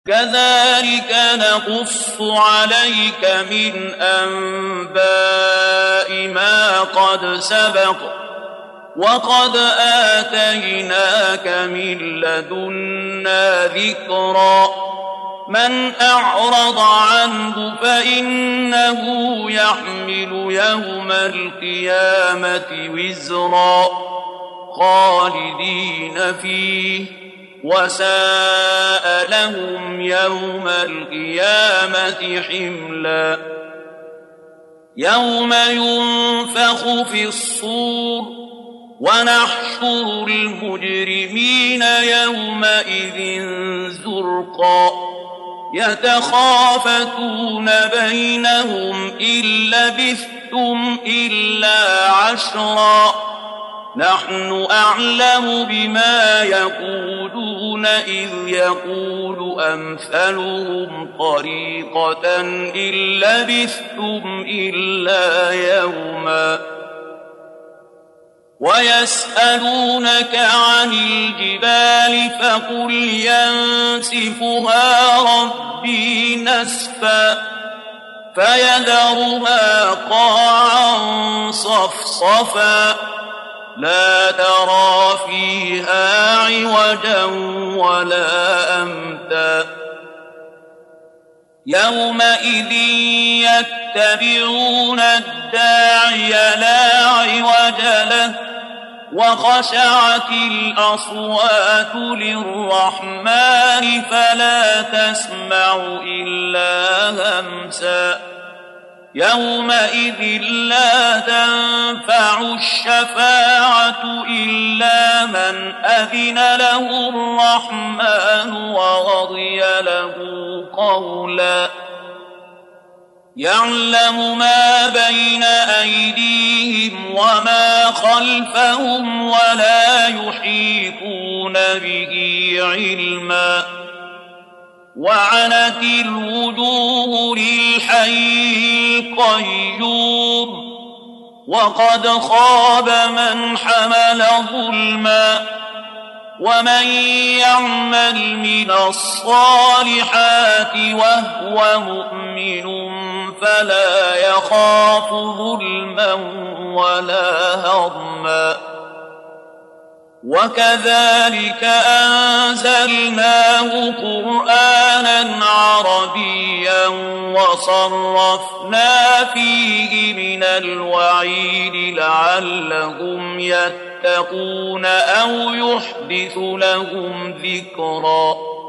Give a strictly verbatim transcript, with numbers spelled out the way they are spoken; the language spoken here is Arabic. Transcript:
كذلك نقص عليك من أنباء ما قد سبق وقد آتيناك من لدنا ذكرا من أعرض عنه فإنه يحمل يوم القيامة وزرا خالدين فيه وساء لهم يوم القيامة حملا يوم ينفخ في الصور ونحشر المجرمين يومئذ زرقا يتخافتون بينهم إن لبثتم إلا عشرا نحن أعلم بما يقولون إذ يقول أمثلهم طريقة إن لبثتم إلا يوما ويسألونك عن الجبال فقل ينسفها ربي نسفا فيذرها قاعا صفصفا لا ترى فيها عوجا ولا أمتا يومئذ يتبعون الداعي لا عوج له وخشعت الأصوات للرحمن فلا تسمع إلا همسا يومئذ لا تنفع الشفاعة إلا من أذن له الرحمن ورضي له قولا يعلم ما بين أيديهم وما خلفهم ولا يحيطون به علما وعنت الوجوه للحي القيوم وقد خاب من حمل ظلما ومن يعمل من الصالحات وهو مؤمن فلا يخاف ظلما ولا هضما وكذلك أنزلناه قرآنا عربيا وصرفنا فيه من الوعيد لعلهم يتقون أو يحدث لهم ذكرا